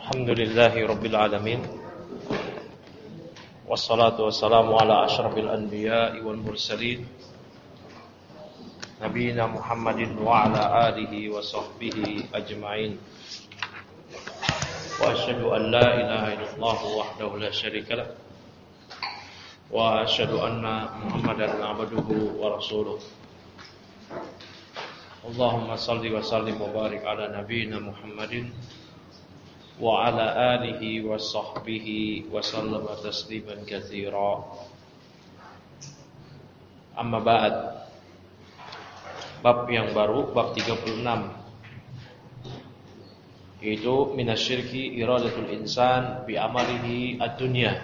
Alhamdulillahi Rabbil Alamin. Wassalatu wassalamu ala ashrafil anbiya'i wal mursalin Nabiina Muhammadin wa ala alihi wa sahbihi ajma'in. Wa asyhadu an la ilaha illallah wahdahu la syarika lah. Wa asyhadu anna Muhammadan abduhu wa rasuluh. Allahumma salli wa sallim wa barik ala nabiina Muhammadin wa ala alihi wa sahbihi wa sallama tasliman katsira. Amma ba'd. Bab yang baru, bab 36, yaitu minasyirki iradatul insan bi amalihi ad-dunya.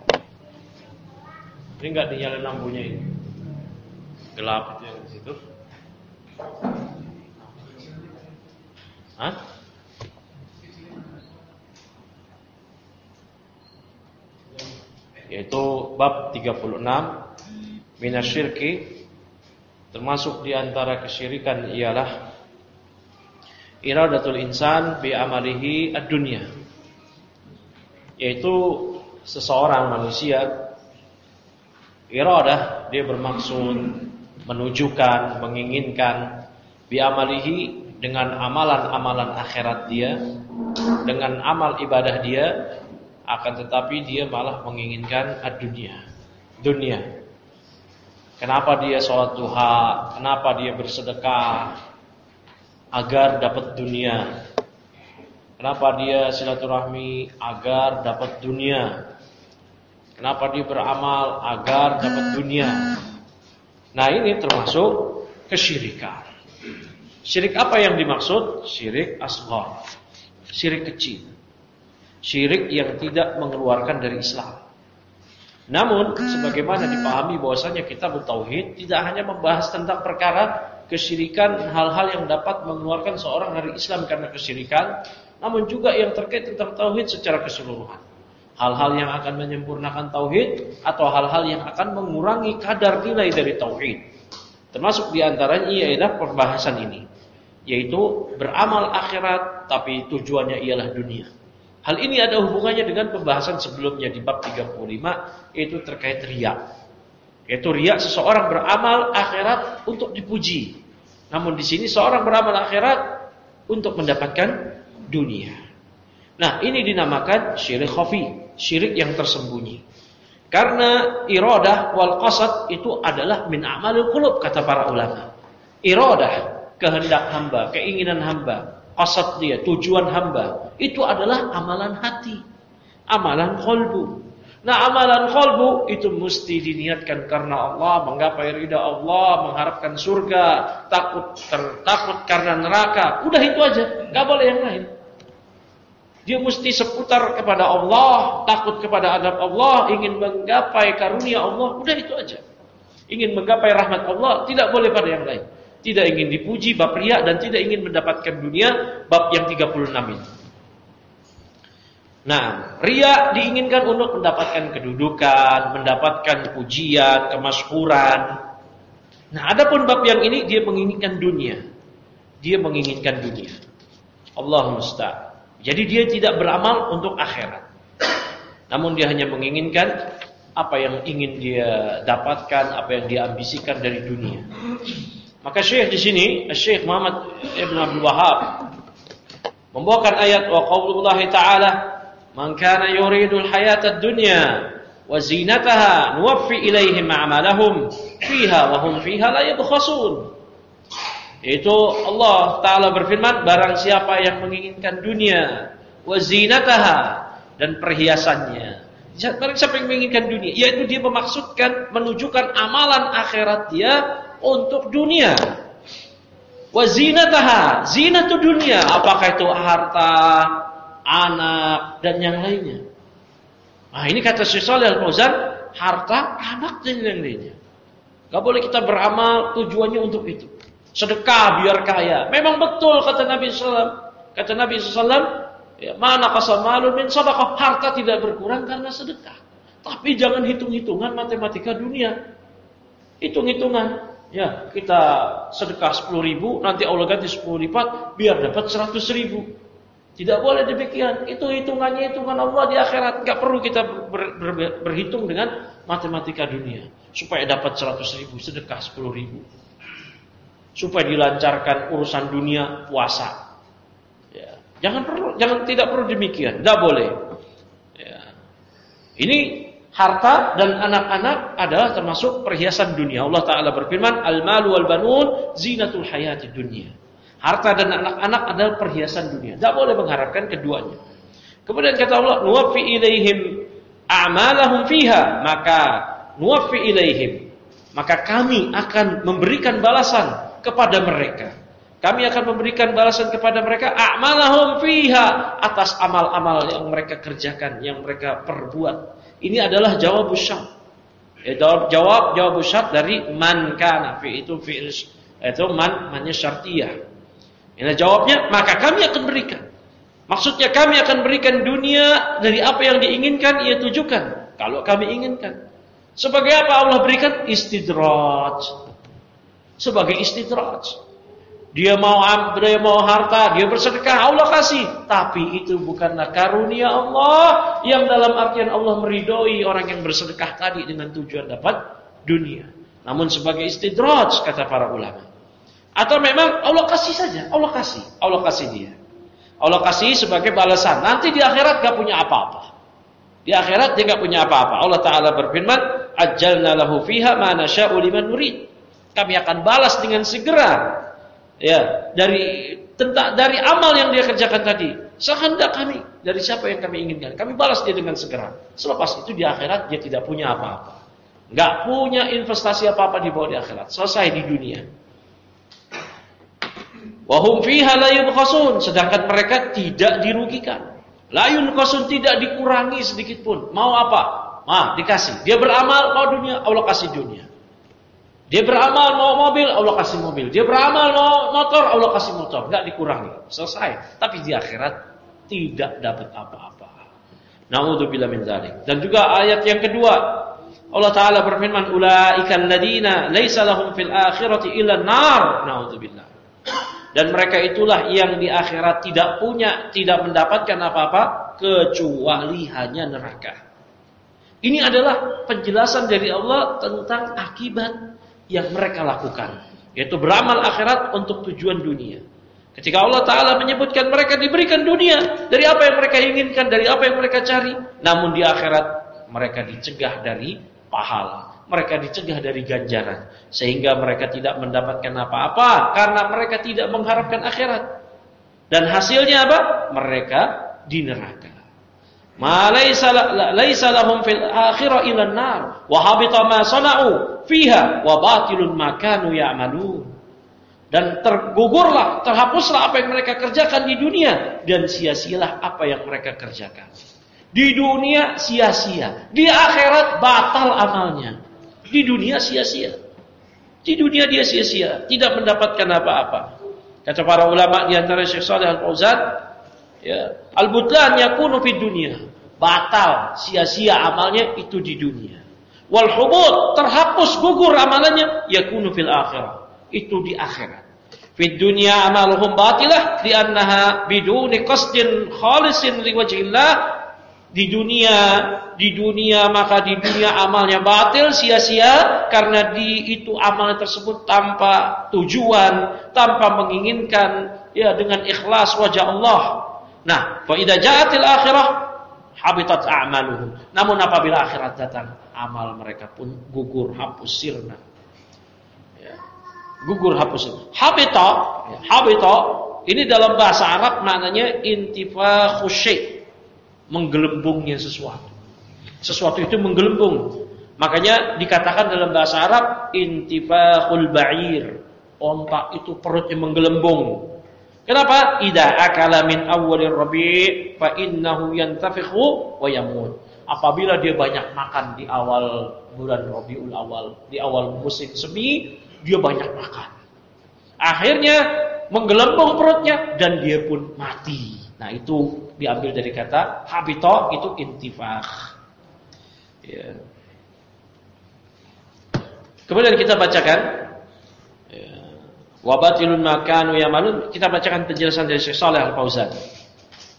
Ini enggak dinyalain lampunya ini. Gelap yang di situ. Hah? Yaitu bab 36, minasyirki, termasuk di antara kesyirikan ialah iradatul insan bi amalihi ad-dunya, yaitu seseorang manusia iradah, dia bermaksud menunjukkan, menginginkan bi amalihi, dengan amalan-amalan akhirat dia, dengan amal ibadah dia, akan tetapi dia malah menginginkan ad-dunya, dunia. Kenapa dia sholat duha? Kenapa dia bersedekah? Agar dapat dunia. Kenapa dia silaturahmi? Agar dapat dunia. Kenapa dia beramal? Agar dapat dunia. Nah, ini termasuk kesyirikan. Syirik apa yang dimaksud? Syirik asghar, syirik kecil, syirik yang tidak mengeluarkan dari Islam. Namun, sebagaimana dipahami bahwasanya kitab tauhid tidak hanya membahas tentang perkara kesyirikan, hal-hal yang dapat mengeluarkan seorang dari Islam karena kesyirikan, namun juga yang terkait tentang tauhid secara keseluruhan. Hal-hal yang akan menyempurnakan tauhid atau hal-hal yang akan mengurangi kadar nilai dari tauhid. Termasuk diantaranya ialah pembahasan ini, yaitu beramal akhirat tapi tujuannya ialah dunia. Hal ini ada hubungannya dengan pembahasan sebelumnya di bab 35, yaitu terkait riya. Yaitu riya, seseorang beramal akhirat untuk dipuji. Namun di sini seorang beramal akhirat untuk mendapatkan dunia. Nah, ini dinamakan syirik khafi, syirik yang tersembunyi. Karena iradah wal qasad itu adalah min a'malil qulub, kata para ulama. Iradah, kehendak hamba, keinginan hamba, qasad dia, tujuan hamba, itu adalah amalan hati, amalan qalbu. Nah, amalan qalbu itu mesti diniatkan karena Allah, menggapai ridha Allah, mengharapkan surga, takut karena neraka. Udah itu aja, enggak boleh yang lain. Dia mesti seputar kepada Allah, takut kepada adab Allah, ingin menggapai karunia Allah, udah itu aja. Ingin menggapai rahmat Allah, tidak boleh pada yang lain. Tidak ingin dipuji, bab riya, dan tidak ingin mendapatkan dunia, bab yang 36 ini. Nah, riya diinginkan untuk mendapatkan kedudukan, mendapatkan pujian, kemasyhuran. Nah, adapun bab yang ini dia menginginkan dunia. Dia menginginkan dunia. Allahumma musta'an. Jadi dia tidak beramal untuk akhirat. Namun dia hanya menginginkan apa yang ingin dia dapatkan, apa yang dia ambisikan dari dunia. Maka Syekh di sini, Syekh Muhammad Ibn Abdul Wahhab membawakan ayat wa qaulullah ta'ala, "Man kana yuridul hayatad dunya wa zinataha nuwaffi ilaihim a'malahum fiha wa hum fiha la yabkhasun." Yaitu Allah Ta'ala berfirman, barang siapa yang menginginkan dunia wa zinataha, dan perhiasannya. Barang siapa yang menginginkan dunia, yaitu dia memaksudkan menunjukkan amalan akhirat dia untuk dunia. Wa zinataha, zinatu dunia, apakah itu harta, anak, dan yang lainnya. Nah, ini kata Syekh Shalih Al-Fauzan, harta, anak, dan yang lainnya. Gak boleh kita beramal tujuannya untuk itu. Sedekah biar kaya. Memang betul kata Nabi SAW. Kata Nabi SAW, ya, mana qasa malun min sadaqah, harta tidak berkurang karena sedekah. Tapi jangan hitung-hitungan matematika dunia. Hitung-hitungan. Ya, kita sedekah 10.000, nanti Allah ganti 10 lipat biar dapat 100.000. Tidak boleh demikian. Itu hitungannya hitungan Allah di akhirat. Enggak perlu kita berhitung dengan matematika dunia. Supaya dapat 100.000 sedekah 10.000. Supaya dilancarkan urusan dunia puasa. Ya. Tidak perlu demikian. Tidak boleh. Ya. Ini harta dan anak-anak adalah termasuk perhiasan dunia. Allah Ta'ala berfirman, Al-malu wal banun zinatul hayati dunia. Harta dan anak-anak adalah perhiasan dunia. Tidak boleh mengharapkan keduanya. Kemudian kata Allah, nuwaffi ilaihim a'malahum fiha. Maka kami akan memberikan balasan kepada mereka. Kami akan memberikan balasan kepada mereka a'malahum fiha, atas amal-amal yang mereka kerjakan, yang mereka perbuat. Ini adalah jawab syart. Jawab syart dari man kana fi itu fi'il itu mannya syartiyah. Ini jawabnya, maka kami akan berikan. Maksudnya kami akan berikan dunia dari apa yang diinginkan, ia tujukan. Kalau kami inginkan. Sebagai apa Allah berikan? Istidraj. Sebagai istidraj. Dia mau harta, dia bersedekah, Allah kasih. Tapi itu bukanlah karunia Allah yang dalam artian Allah meridhoi orang yang bersedekah tadi dengan tujuan dapat dunia. Namun sebagai istidraj, kata para ulama. Atau memang Allah kasih saja, Allah kasih dia. Allah kasih sebagai balasan. Nanti di akhirat gak punya apa-apa. Di akhirat dia gak punya apa-apa. Allah Ta'ala berfirman, ajjalna lahu fiha ma nasya'u liman nurid. Kami akan balas dengan segera. Ya, dari amal yang dia kerjakan tadi, sehendak kami, dari siapa yang kami inginkan, kami balas dia dengan segera. Selepas itu di akhirat dia tidak punya apa-apa. Gak punya investasi apa-apa di bawah di akhirat. Selesai di dunia. Wahum fiha la yubkhasun, sedangkan mereka tidak dirugikan. La yunqasun, tidak dikurangi sedikit pun. Mau apa? Dikasih. Dia beramal mau dunia, Allah kasih dunia. Dia beramal mau mobil, Allah kasih mobil. Dia beramal mau motor, Allah kasih motor. Enggak dikurangi. Selesai. Tapi di akhirat tidak dapat apa-apa. Na'udzubillah min dzalik. Dan juga ayat yang kedua, Allah Ta'ala berfirman, ulaikal ladina laisa lahum fil akhirati illa nar. Na'udzubillah. Dan mereka itulah yang di akhirat tidak mendapatkan apa-apa kecuali hanya neraka. Ini adalah penjelasan dari Allah tentang akibat yang mereka lakukan, yaitu beramal akhirat untuk tujuan dunia. Ketika Allah Ta'ala menyebutkan mereka diberikan dunia dari apa yang mereka inginkan, dari apa yang mereka cari, namun di akhirat mereka dicegah dari pahala. Mereka dicegah dari ganjaran. Sehingga mereka tidak mendapatkan apa-apa karena mereka tidak mengharapkan akhirat. Dan hasilnya apa? Mereka di neraka. Ma laisa lahum fil akhirah illa an-nar wa habita ma sana'u fiha wa batilun ma kanu ya'malun. Dan terhapuslah apa yang mereka kerjakan di dunia dan sia-sialah apa yang mereka kerjakan. Di dunia sia-sia, di akhirat batal amalnya. Di dunia sia-sia. Di dunia dia sia-sia, tidak mendapatkan apa-apa. Kata para ulama di antara Syekh Shalih Al-Fauzan, ya, al-butlan yakunu fid dunya. Batal, sia-sia amalnya itu di dunia. Wal hubut, terhapus gugur amalannya yakunu fil akhirah. Itu di akhirat. Fid dunya amaluhum batilah li'annaha biduni qasdin khalisin liwajhillah. Di dunia maka di dunia amalnya batil, sia-sia karena itu amalnya tersebut tanpa tujuan, tanpa menginginkan, ya, dengan ikhlas wajah Allah. Nah, fa idza ja'atil akhirah habitat a'maluhum. Namun apabila akhirat datang, amal mereka pun gugur, hapus, sirna. Ya. Gugur, hapus. Habita ini dalam bahasa Arab maknanya intifakhu syai'. Menggelembungnya sesuatu. Sesuatu itu menggelembung. Makanya dikatakan dalam bahasa Arab intifakhul ba'ir. Onta itu perutnya menggelembung. Kenapa? Idza akala min awwalir rabi' fa innahu yantafikhu wa yamut. Apabila dia banyak makan di awal bulan Rabiul Awal, di awal musim semi, dia banyak makan. Akhirnya menggelembung perutnya dan dia pun mati. Nah, itu diambil dari kata habita, itu intifakh. Ya. Kemudian kita bacakan wa batilun ma kanu yamalun. Kita bacakan penjelasan dari Syekh Shalih Al-Fauzan.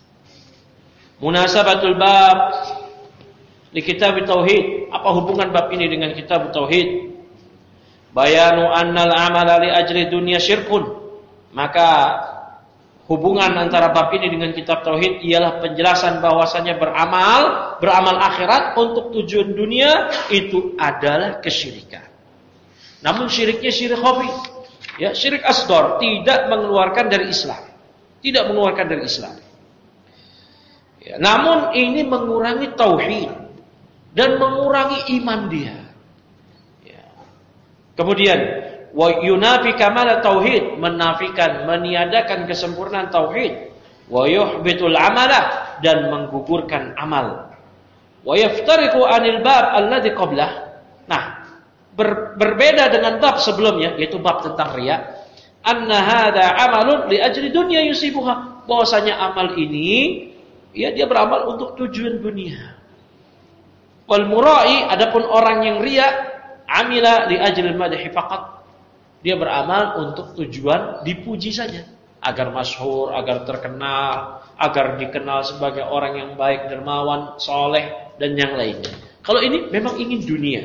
Munasabatul bab di kitab tauhid. Apa hubungan bab ini dengan kitab tauhid? Bayanu annal amala li ajli dunya syirkun. Maka hubungan antara bab ini dengan kitab tauhid ialah penjelasan bahwasanya beramal akhirat untuk tujuan dunia itu adalah kesyirikan. Namun syiriknya syirik khafi. Ya, syirik asghar, tidak mengeluarkan dari Islam. Tidak mengeluarkan dari Islam. Ya, namun ini mengurangi tauhid dan mengurangi iman dia. Ya. Kemudian wa yunafi kamal tauhid, menafikan, meniadakan kesempurnaan tauhid. Wa yuhbitul amala, dan menggugurkan amal. Wa yaftariqu anil bab alladhi qablah. Nah, berbeda dengan bab sebelumnya, yaitu bab tentang riya. Anna hadza amalun li ajli dunya yusibuha. Bahwasanya amal ini ya dia beramal untuk tujuan dunia. Wal murai, adapun orang yang riya, amila li ajli madhi faqat. Dia beramal untuk tujuan dipuji saja, agar masyhur, agar terkenal, agar dikenal sebagai orang yang baik, dermawan, soleh dan yang lainnya. Kalau ini memang ingin dunia.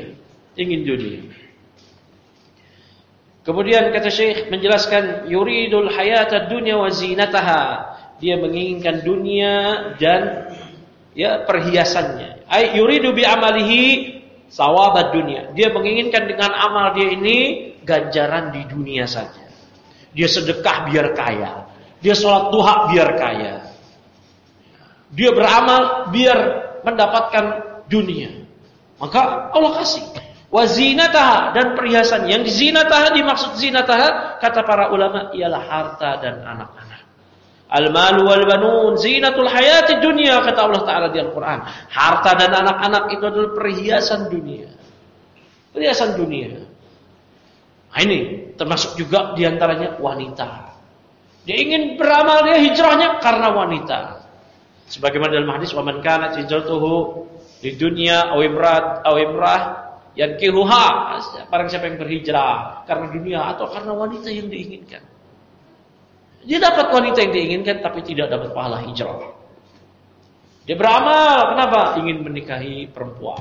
Kemudian kata Syekh menjelaskan yuridul hayatad dunya wa zinataha. Dia menginginkan dunia dan ya perhiasannya. Ay yuridu bi amalihi sawabad dunya. Dia menginginkan dengan amal dia ini ganjaran di dunia saja. Dia sedekah biar kaya. Dia sholat duha biar kaya. Dia beramal biar mendapatkan dunia. Maka Allah kasih. Wa zinataha, dan perhiasan. Yang zinataha, dimaksud zinataha kata para ulama ialah harta dan anak-anak. Al-malu wal banun zinatul hayati dunya, kata Allah Ta'ala di Al-Quran. Harta dan anak-anak itu adalah perhiasan dunia. Perhiasan dunia. Nah, ini termasuk juga diantaranya wanita. Dia ingin beramal, dia hijrahnya karena wanita. Sebagaimana dalam hadis, wa man kanat hijratuhu di dunya aw imrah yankihuha. Barang siapa yang berhijrah karena dunia atau karena wanita yang diinginkan. Dia dapat wanita yang diinginkan tapi tidak dapat pahala hijrah. Dia beramal, kenapa? Ingin menikahi perempuan.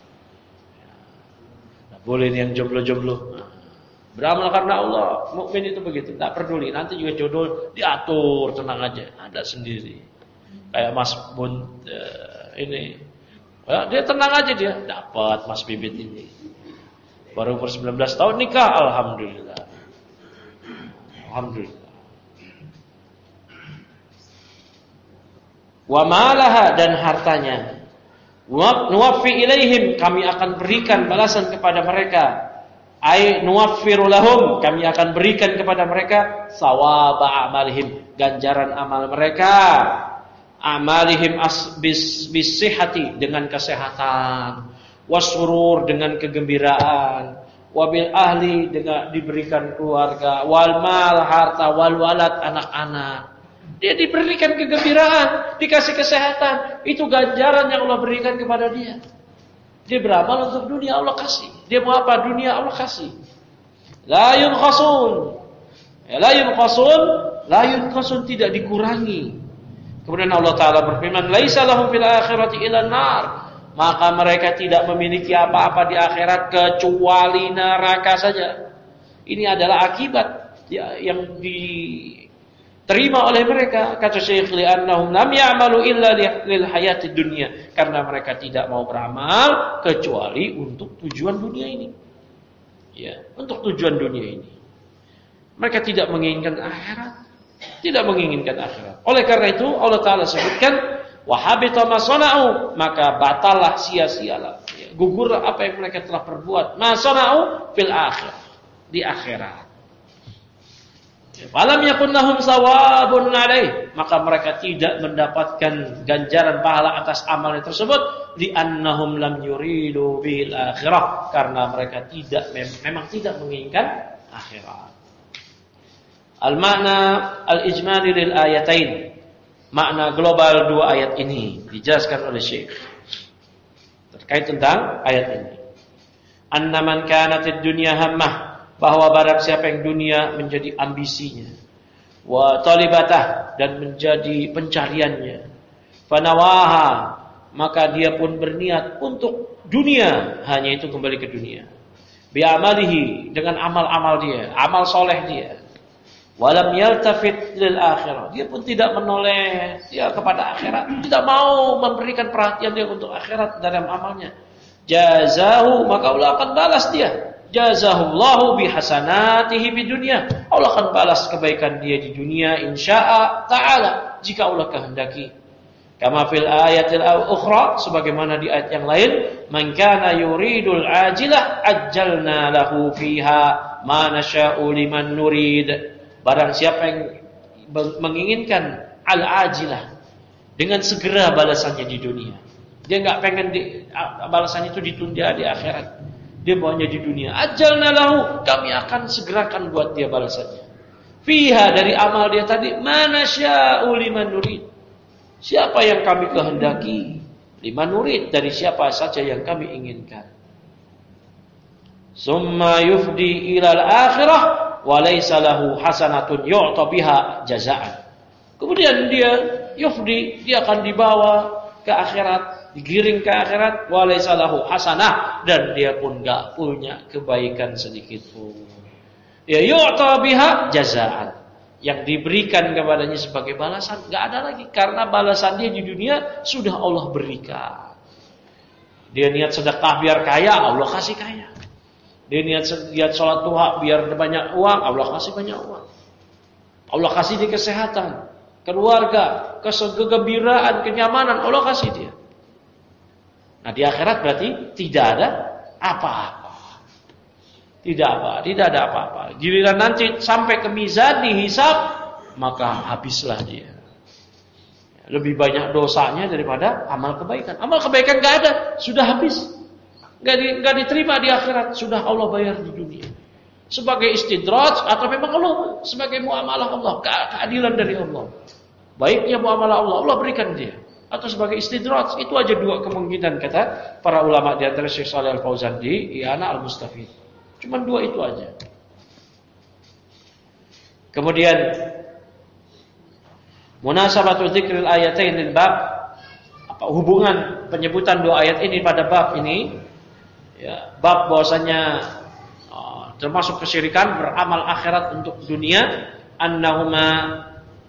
Nah, boleh yang jomblo-jomblo. Beramal karena Allah. Mukmin itu begitu, tidak peduli. Nanti juga jodoh diatur, tenang aja, ada sendiri. Kayak Mas Bun ini. Ya, dia tenang aja, dia dapat Mas Bibit ini. Baru umur 19 tahun nikah, alhamdulillah. Alhamdulillah. Wa malaha, dan hartanya. Nuwaffi ilaihim, kami akan berikan balasan kepada mereka. Ai nuwaffiru lahum, kami akan berikan kepada mereka sawaba amalihim, ganjaran amal mereka. Amalihim bisihati, dengan kesehatan, wasurur, dengan kegembiraan, wabil ahli, dengan diberikan keluarga, wal mal, harta, wal walad, anak-anak. Dia diberikan kegembiraan, dikasih kesehatan, itu ganjaran yang Allah berikan kepada dia. Dia beramal untuk dunia, Allah kasih. Dia mau apa? Dunia, Allah kasih. La yunqasun, la yunqasun, tidak dikurangi. Kemudian Allah Ta'ala berfirman, laisa lahum fil akhirati illa nar. Maka mereka tidak memiliki apa-apa di akhirat kecuali neraka saja. Ini adalah akibat yang diterima oleh mereka. Kata Syekh, li'annahum lam ya'malu illa lil hayatid dunya. Karena mereka tidak mau beramal kecuali untuk tujuan dunia ini. Ya, untuk tujuan dunia ini. Mereka tidak menginginkan akhirat. Tidak menginginkan akhirat. Oleh karena itu Allah Ta'ala sebutkan wahabita ma sana'u, maka batallah, sia-sialah, gugurlah apa yang mereka telah perbuat. Ma sana'u fil akhir, di akhirat. Falam yakun lahum sawabun alaih, maka mereka tidak mendapatkan ganjaran pahala atas amal tersebut, li'annahum lam yuridu bil akhirah, karena mereka memang tidak menginginkan akhirat. Al-makna al-ijmali lil ayatain. Makna global dua ayat ini dijelaskan oleh Syekh terkait tentang ayat ini. Anna man kanatid dunya hammah, bahwa barang siapa yang dunia menjadi ambisinya, wa talibatah, dan menjadi pencariannya, Fanawaha, maka dia pun berniat untuk dunia, hanya itu kembali ke dunia. Bi'amalihi, dengan amal-amal dia, amal soleh dia. Walam yaltafit lil akhirah, dia pun tidak menoleh dia kepada akhirat, tidak mau memberikan perhatian dia untuk akhirat dalam amalnya. Jazahu, maka Allah akan balas dia. Jazahullahu bihasanatihi di dunia. Allah akan balas kebaikan dia di dunia insya'a ta'ala, jika Allah kehendaki. Kama fil ayatil ukhra, sebagaimana di ayat yang lain, man kana yuridul ajilah ajjalna lahu fiha ma nasya'u liman nurid. Barang siapa yang menginginkan al-ajilah, dengan segera balasannya di dunia. Dia enggak pengen balasannya itu ditunda di akhirat. Dia maunya di dunia. Ajjalna lahu, kami akan segerakan buat dia balasannya. Fiha, dari amal dia tadi, ma nasya'u liman nurid. Siapa yang kami kehendaki, liman nurid, dari siapa saja yang kami inginkan. Summa yufdi ilal akhirah wa laysa lahu hasanatun yu'ta biha jazaan. Kemudian dia yufdi, dia akan dibawa ke akhirat, digiring ke akhirat, wa laysa lahu hasanah, dan dia pun enggak punya kebaikan sedikit pun. Ya yu'ta biha jazaan, yang diberikan kepadanya sebagai balasan enggak ada lagi, karena balasan dia di dunia sudah Allah berikan. Dia niat sedekah biar kaya, Allah kasih kaya. Dia niat sholat duha biar banyak uang, Allah kasih banyak uang. Allah kasih dia kesehatan, keluarga, kegembiraan, kenyamanan, Allah kasih dia. Nah di akhirat berarti tidak ada apa-apa. Tidak ada apa-apa. Giliran nanti sampai ke mizan dihisab, maka habislah dia. Lebih banyak dosanya daripada amal kebaikan. Amal kebaikan enggak ada, sudah habis. Enggak diterima di akhirat, sudah Allah bayar di dunia. Sebagai istidraj, atau memang Allah sebagai muamalah Allah, keadilan dari Allah. Baiknya muamalah Allah, Allah berikan dia. Atau sebagai istidraj, itu aja dua kemungkinan kata para ulama di antara Syekh Shalih Al-Fauzan di I'anah Al-Mustafid. Cuma dua itu aja. Kemudian munasabatu dzikril ayatain lil bab, apa hubungan penyebutan dua ayat ini pada bab ini? Ya, bab bahwasanya termasuk kesyirikan beramal akhirat untuk dunia, annahuma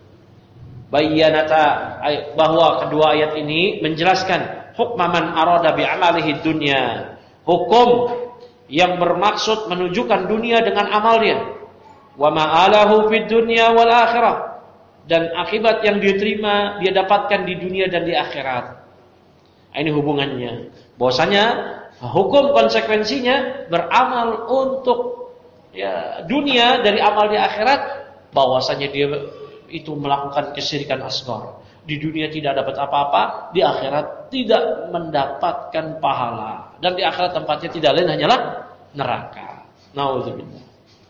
bayyanata, bahwa kedua ayat ini menjelaskan hukma man arada bi amalihi dunya, hukum yang bermaksud menunjukkan dunia dengan amal dia, wa ma'alahu fid dunya wal akhirah, dan akibat yang diterima dia dapatkan di dunia dan di akhirat. Ini hubungannya, bahwasanya hukum konsekuensinya beramal untuk dunia dari amal di akhirat, bahwasanya dia itu melakukan kesyirikan asghar. Di dunia tidak dapat apa-apa, di akhirat tidak mendapatkan pahala, dan di akhirat tempatnya tidak lain hanyalah neraka. Nauzubillah.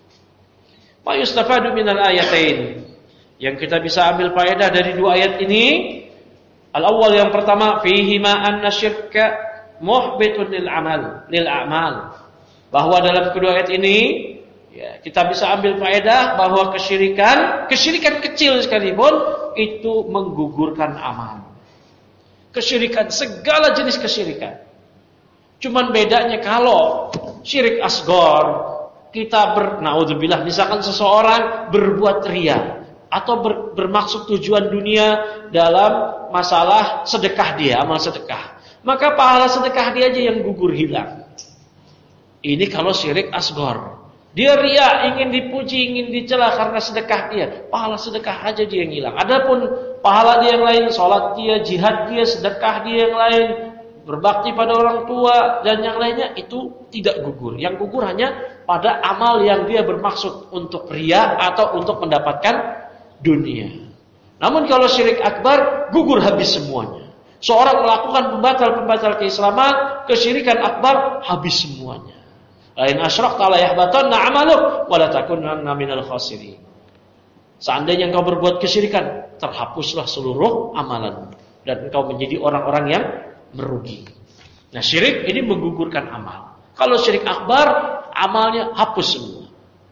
Ma yustafadu minal ayatain, yang kita bisa ambil faedah dari dua ayat ini. Al-awwal, yang pertama, fihi ma anna syirka muhbitun lil a'mal. Bahwa dalam kedua ayat ini kita bisa ambil faedah bahwa kesyirikan kecil sekalipun itu menggugurkan amal. Kesyirikan, segala jenis kesyirikan. Cuman bedanya kalau syirik asghar, kita naudzubillah, misalkan seseorang berbuat riya atau bermaksud tujuan dunia dalam masalah sedekah dia, amal sedekah, maka pahala sedekah dia aja yang gugur, hilang. Ini kalau syirik asghar. Dia riya, ingin dipuji, ingin dicela karena sedekah dia, pahala sedekah aja dia yang hilang. Adapun pahala dia yang lain, sholat dia, jihad dia, sedekah dia yang lain, berbakti pada orang tua dan yang lainnya, itu tidak gugur. Yang gugur hanya pada amal yang dia bermaksud untuk riya atau untuk mendapatkan dunia. Namun kalau syirik akbar, gugur habis semuanya. Seorang melakukan pembatal keislaman, kesyirikan akbar, habis semuanya. Lain asyrakta la yahbatanna 'amaluk wa la takunanna minal khasirin. Seandainya engkau berbuat kesyirikan, terhapuslah seluruh amalan dan engkau menjadi orang-orang yang merugi. Nah, syirik ini menggugurkan amal. Kalau syirik akbar, amalnya hapus semua. Ya.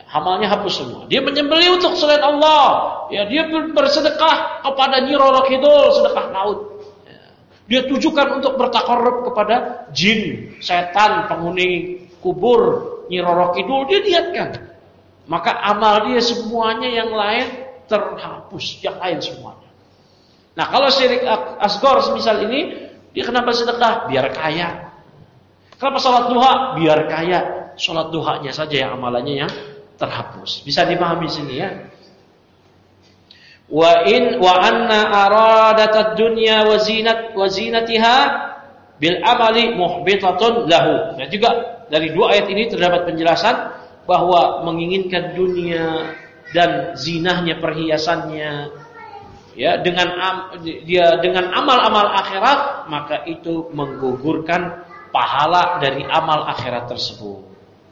Amalnya hapus semua. Dia menyembelih untuk selain Allah. Ya, dia bersedekah kepada Nyi Roro Kidul, sedekah laut. Ya. Dia tujukan untuk bertakarrub kepada jin, setan, penghuni kubur Nyi Roro Kidul, dia niatkan. Maka amal dia semuanya yang lain terhapus, yang lain semuanya. Nah, kalau syirik asghar semisal ini, dia kenapa sedekah? Biar kaya. Kenapa salat duha? Biar kaya. Salat duhanya saja yang amalannya yang terhapus. Bisa dipahami sini ya. Wa anna aradatad dunya wa zinatiha bil amali muhbitatun lahu. Dan juga dari dua ayat ini terdapat penjelasan bahwa menginginkan dunia dan zinahnya, perhiasannya, ya, dengan amal-amal akhirat, maka itu menggugurkan pahala dari amal akhirat tersebut.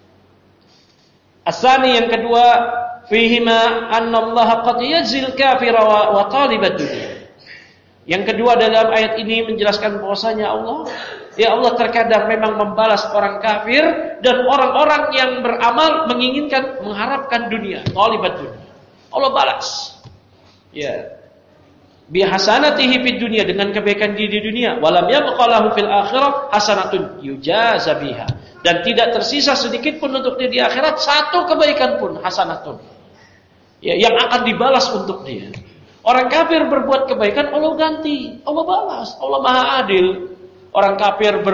Asani, yang kedua, fihima anna Allah qad yajzil kafira wa talibad dunya. Yang kedua, dalam ayat ini menjelaskan bahwasanya Allah terkadang memang membalas orang kafir dan orang-orang yang beramal menginginkan, mengharapkan dunia, talibad dunya. Allah balas. Ya. Bihasanatihi fid dunya, dengan kebaikan di dunia, walam yabqa lahu fil akhirah hasanatun yujaza biha. Dan tidak tersisa sedikit pun untuk dia di akhirat, satu kebaikan pun, hasanatun, ya, yang akan dibalas untuk dia. Orang kafir berbuat kebaikan, Allah ganti, Allah balas, Allah Maha Adil. Orang kafir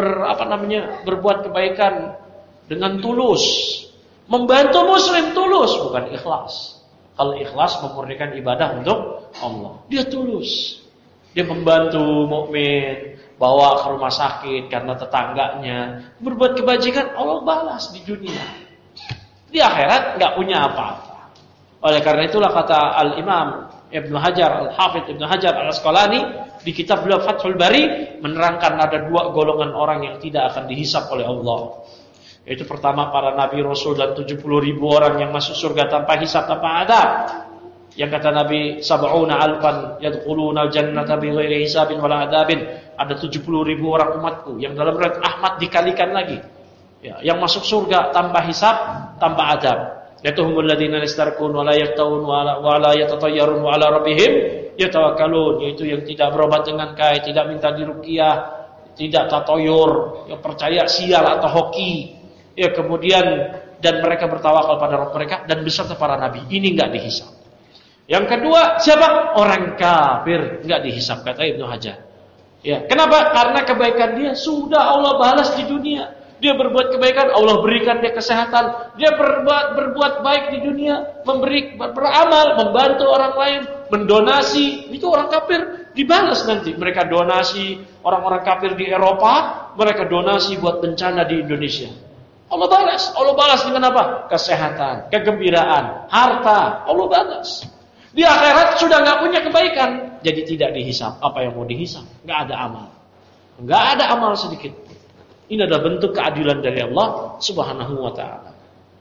berbuat kebaikan dengan tulus, membantu muslim tulus, bukan ikhlas. Kalau ikhlas memurnikan ibadah untuk Allah, dia tulus. Dia membantu mukmin, bawa ke rumah sakit karena tetangganya, berbuat kebajikan, Allah balas di dunia. Di akhirat nggak punya apa-apa. Oleh karena itulah kata Al-Imam Ibnu Hajar, Al-Hafidz Ibnu Hajar Al-Asqalani di kitab beliau Fathul Bari menerangkan ada dua golongan orang yang tidak akan dihisap oleh Allah. Yaitu pertama para nabi rasul dan 70.000 orang yang masuk surga tanpa hisab, tanpa adab. Yang kata Nabi, sab'una alfan yadkhuluna al-jannata bighairi hisabin wala adabin. Ada 70.000 orang umatku yang dalam riwayat Ahmad dikalikan lagi. Ya, yang masuk surga tanpa hisab, tanpa adab. Yaitu humul ladzina yastarqun wa la yaktawun wa la yatatayyarun wa ala rabbihim yatawakkalun, yaitu yang tidak berobat dengan kai, tidak minta diruqyah, tidak tatoyur, yang percaya sial atau hoki. Ya, kemudian dan mereka bertawakal pada Rabb mereka dan beserta para nabi. Ini enggak dihisab. Yang kedua, siapa? Orang kafir, enggak dihisab, kata Ibnu Hajar. Ya, kenapa? Karena kebaikan dia sudah Allah balas di dunia. Dia berbuat kebaikan, Allah berikan dia kesehatan. Dia berbuat baik di dunia, beramal, membantu orang lain, mendonasi. Itu orang kafir dibalas nanti. Mereka donasi, orang-orang kafir di Eropa, mereka donasi buat bencana di Indonesia. Allah balas dengan apa? Kesehatan, kegembiraan, harta, Allah balas. Di akhirat sudah nggak punya kebaikan, jadi tidak dihisap. Apa yang mau dihisap? Nggak ada amal, nggak ada amal sedikit. Ini adalah bentuk keadilan dari Allah Subhanahu wa Ta'ala.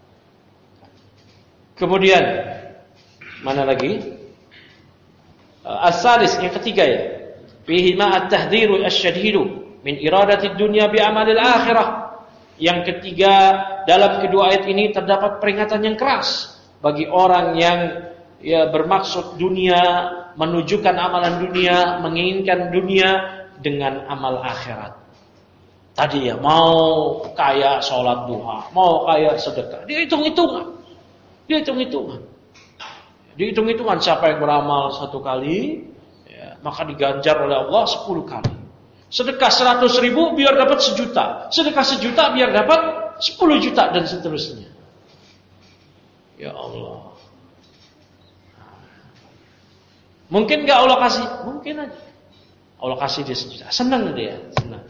Kemudian mana lagi? As-salis, yang ketiga ya. Fihi ma at-tahdhiru asy-syadidu min iradati dunya bi amalil akhirah. Yang ketiga, dalam kedua ayat ini terdapat peringatan yang keras bagi orang yang bermaksud dunia, menunjukkan amalan dunia, menginginkan dunia dengan amal akhirat. Tadi ya, mau kaya sholat duha, mau kaya sedekah, dihitung-hitungan siapa yang beramal 1 kali, ya, maka diganjar oleh Allah 10 kali. Sedekah 100.000 biar dapat 1 juta, sedekah 1 juta biar dapat 10 juta dan seterusnya. Ya Allah. Mungkin gak Allah kasih? Mungkin aja. Allah kasih dia 1 juta. Senang dia.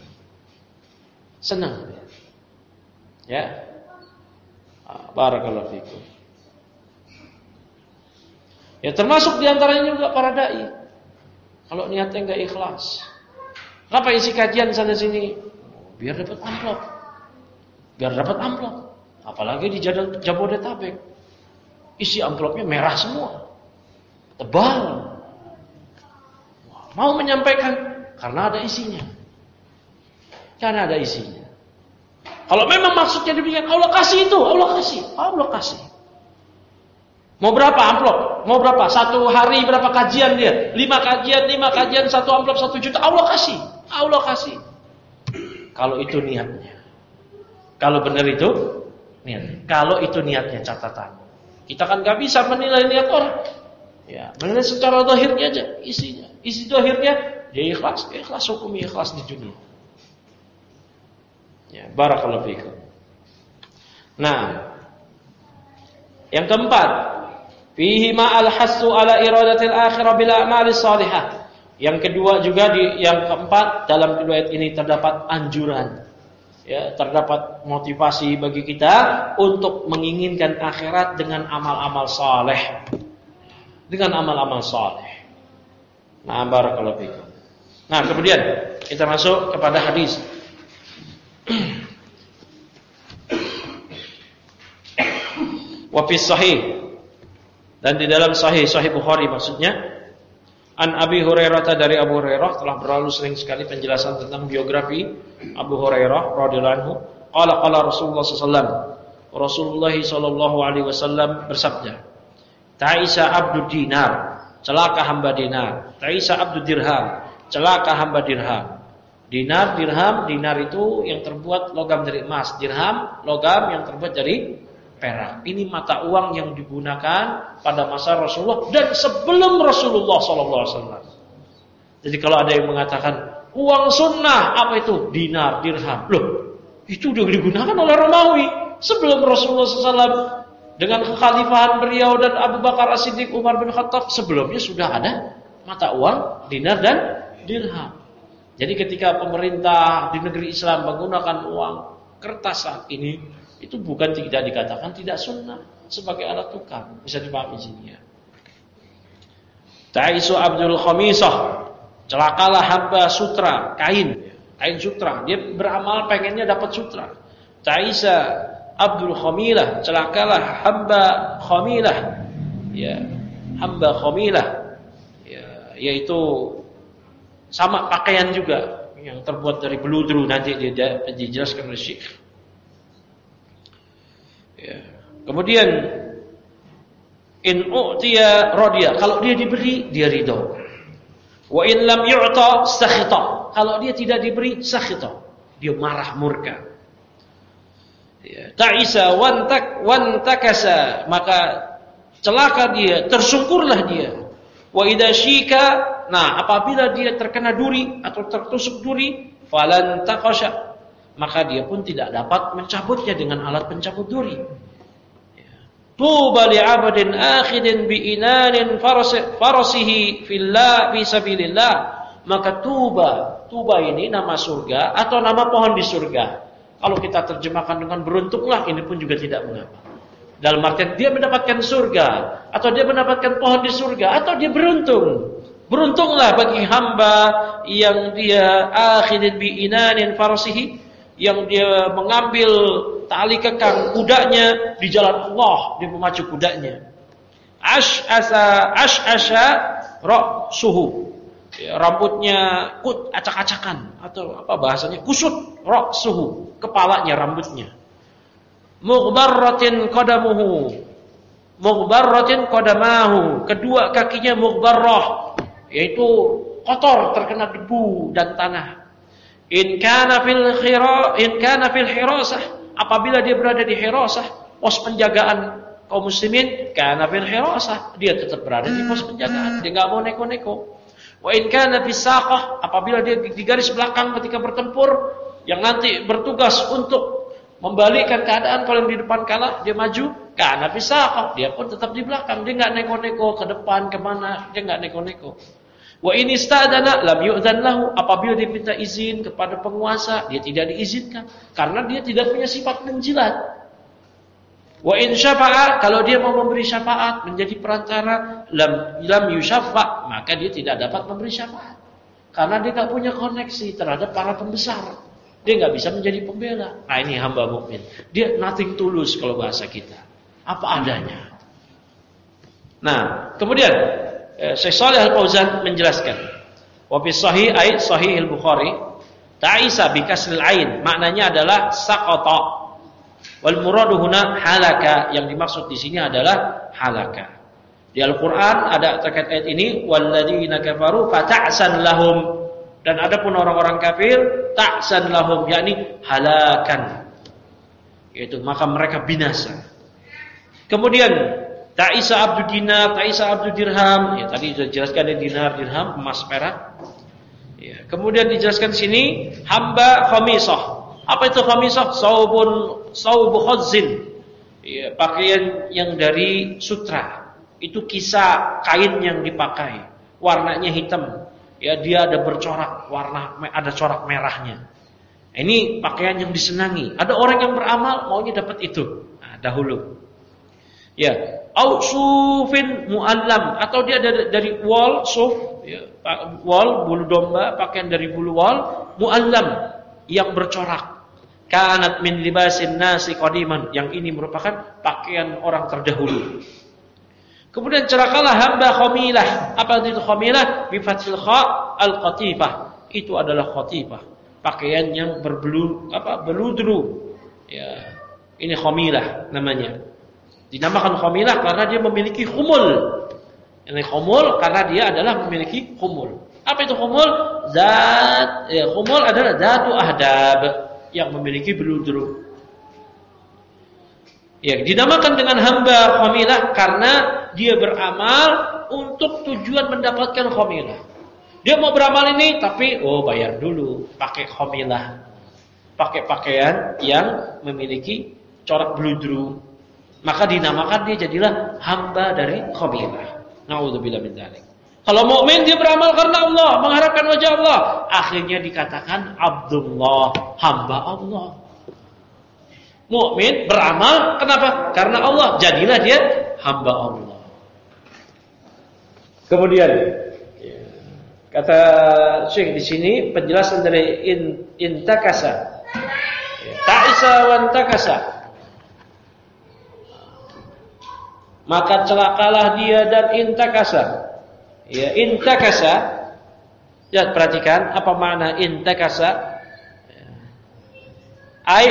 Senang dia. Ya. Barakallahu fikum. Ya, termasuk diantaranya juga para dai. Kalau niatnya gak ikhlas. Kenapa isi kajian sana sini? Biar dapat amplop. Apalagi di Jabodetabek. Isi amplopnya merah semua. Tebal. Mau menyampaikan karena ada isinya. Kalau memang maksudnya demikian, Allah kasih itu, Allah kasih. Mau berapa amplop? Mau berapa? Satu hari berapa kajian dia? 5 kajian, 1 amplop 1 juta. Allah kasih. Kalau itu niatnya. Kalau benar itu niatnya. Kalau itu niatnya, catatan. Kita kan gak bisa menilai niat orang. Ya, menilai secara zahirnya aja, isinya. Isi zahirnya dia ikhlas hukumi ikhlas di dunia. Ya, barakallahu fikum. Nah, yang keempat, fihi ma'al hassu ala iradatil akhirah bil a'malis salihah. Yang kedua juga yang keempat, dalam riwayat ini terdapat anjuran. Ya, terdapat motivasi bagi kita untuk menginginkan akhirat dengan amal-amal saleh. Nah, barakallahu fikum. Nah, kemudian kita masuk kepada hadis. Wa fi sahih, dan di dalam sahih Bukhari maksudnya, an Abi Hurairah, dari Abu Hurairah, telah berlalu sering sekali penjelasan tentang biografi Abu Hurairah radhiyallahu anhu. Qala Rasulullah sallallahu alaihi wasallam bersabda, Ta'isa abdu dinar, celaka hamba dinar. Ta'isa abdu dirham, celaka hamba dirham. Dinar itu yang terbuat logam dari emas, dirham logam yang terbuat dari perak. Ini mata uang yang digunakan pada masa Rasulullah dan sebelum Rasulullah sallallahu alaihi wasallam. Jadi kalau ada yang mengatakan uang sunnah, apa itu? Dinar, dirham. Loh, itu sudah digunakan oleh Romawi sebelum Rasulullah SAW. Dengan kekhalifahan beliau dan Abu Bakar As-Siddiq, Umar bin Khattab, sebelumnya sudah ada mata uang dinar dan dirham. Jadi ketika pemerintah di negeri Islam menggunakan uang kertas saat ini, itu bukan tidak dikatakan tidak sunnah sebagai alat tukar. Bisa dipahami sini ya. Ta'isu abdul khamisah, celakalah hamba sutra, kain sutra. Dia beramal pengennya dapat sutra. Ta'isa abdul khamilah, celakalah hamba khamilah. Ya, hamba khamilah. Ya, yaitu sama pakaian juga yang terbuat dari beludru, nanti dijelaskan oleh Syekh. Ya. Kemudian in u'tiya radiya, kalau dia diberi dia ridho. Wa in lam yu'ta sakhita, kalau dia tidak diberi sakhita, dia marah murka. Ya. Ta'isa wantakasa, maka celaka dia, tersungkurlah dia. Wa idza syika, nah apabila dia terkena duri atau tertusuk duri, falan taqasha, maka dia pun tidak dapat mencabutnya dengan alat pencabut duri. Tuba li'abdin akhidin bi'inanin farasihi fillah fi sabilillah, maka tuba ini nama surga atau nama pohon di surga. Kalau kita terjemahkan dengan beruntunglah, ini pun juga tidak mengapa. Dalam artian dia mendapatkan surga, atau dia mendapatkan pohon di surga, atau dia beruntung. Beruntunglah bagi hamba yang dia akhidin bi'inanin farasihi, yang dia mengambil tali kekang kudanya di jalan Allah, dia memacu kudanya. Ash'asha ra'suhu, ya, rambutnya acak-acakan, atau apa bahasanya, kusut ra'suhu, kepalanya, rambutnya. Mughbarratin qadamuhu, kedua kakinya mughbarrah, yaitu kotor, terkena debu dan tanah. In kana fil hirasah, apabila dia berada di hirasah, pos penjagaan kaum muslimin, kana fil hirasah, dia tetap berada di pos penjagaan, dia enggak mau neko-neko. Wa in kana bis saqah, apabila dia di garis belakang ketika bertempur, yang nanti bertugas untuk membalikkan keadaan, kalau yang di depan kalah, dia maju, kana bis saqah, dia pun tetap di belakang, dia enggak neko-neko ke depan kemana, dia enggak neko-neko. Wa in istadana lam yu'dzan lahu, apabila dia minta izin kepada penguasa, dia tidak diizinkan karena dia tidak punya sifat menjilat. Wa in syafa'a, kalau dia mau memberi syafaat menjadi perantara, lam yusyaffa, maka dia tidak dapat memberi syafaat karena dia enggak punya koneksi terhadap para pembesar. Dia enggak bisa menjadi pembela. Nah, ini hamba mukmin. Dia nothing tulus kalau bahasa kita. Apa adanya. Nah, kemudian Syekh Shalih Al-Fauzan menjelaskan, wa fi sahih ay sahih Al-Bukhari, ta'isa bi kasril ain, maknanya adalah saqata. Wal muradu huna halaka, yang dimaksud di sini adalah halaka. Di Al-Qur'an ada terkait ayat ini, walladzina kafaru fata'san lahum, dan adapun orang-orang kafir ta'san lahum, yakni halakan, yaitu maka mereka binasa. Kemudian ta'isa abdu dinar, ta'isa abdu dirham, ya tadi sudah dijelaskan ada dinar, dirham, emas, perak. Ya, kemudian dijelaskan di sini hamba khamisah. Apa itu khamisah? Saubu khazzin. Ya, pakaian yang dari sutra. Itu kisah kain yang dipakai. Warnanya hitam. Ya, dia ada bercorak, ada corak merahnya. Ini pakaian yang disenangi. Ada orang yang beramal maunya dapat itu. Nah, dahulu. Ya, au sufin muallam, atau dia dari wol suf, ya, wol bulu domba, pakaian dari bulu wol muallam yang bercorak. Kanat min libasin nasi qadiman, yang ini merupakan pakaian orang terdahulu. Kemudian celakalah hamba khamilah. Apa itu khamilah? Bi fathil kha al-qatifah. Itu adalah qatifah, pakaian yang beludru. Ya, ini khamilah namanya. Dinamakan khamilah karena dia memiliki khumul. Ini khumul karena dia adalah memiliki khumul. Apa itu khumul? Khumul adalah zatu ahdab, yang memiliki beludru. Ya, dinamakan dengan hamba khamilah karena dia beramal untuk tujuan mendapatkan khamilah. Dia mau beramal ini tapi bayar dulu, pakai khamilah. Pakai pakaian yang memiliki corak beludru. Maka dinamakan dia jadilah hamba dari khamilah. Na'udzubillah min dzalik. Kalau mukmin dia beramal karena Allah, mengharapkan wajah Allah, akhirnya dikatakan Abdullah, hamba Allah. Mukmin beramal kenapa? Karena Allah, jadilah dia hamba Allah. Kemudian kata Syekh di sini penjelasan dari intakasa. Ta'isa wa intakasa. Maka celakalah dia dan intakasa. Ya, intakasa. Ya, perhatikan apa makna intakasa. Ai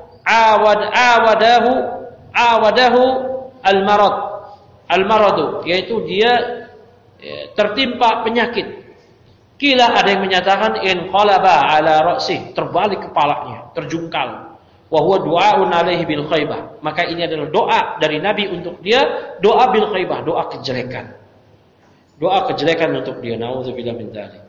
awadahu al-maradu, yaitu dia tertimpa penyakit. Kila ada yang menyatakan inqalaba ala ra'sih, terbalik kepalanya, terjungkal. Wa huwa du'aun alaihi bil khaybah. Maka ini adalah doa dari Nabi untuk dia, doa bil khaybah, doa kejelekan. Doa kejelekan untuk dia. Nauzubillah min dzalik.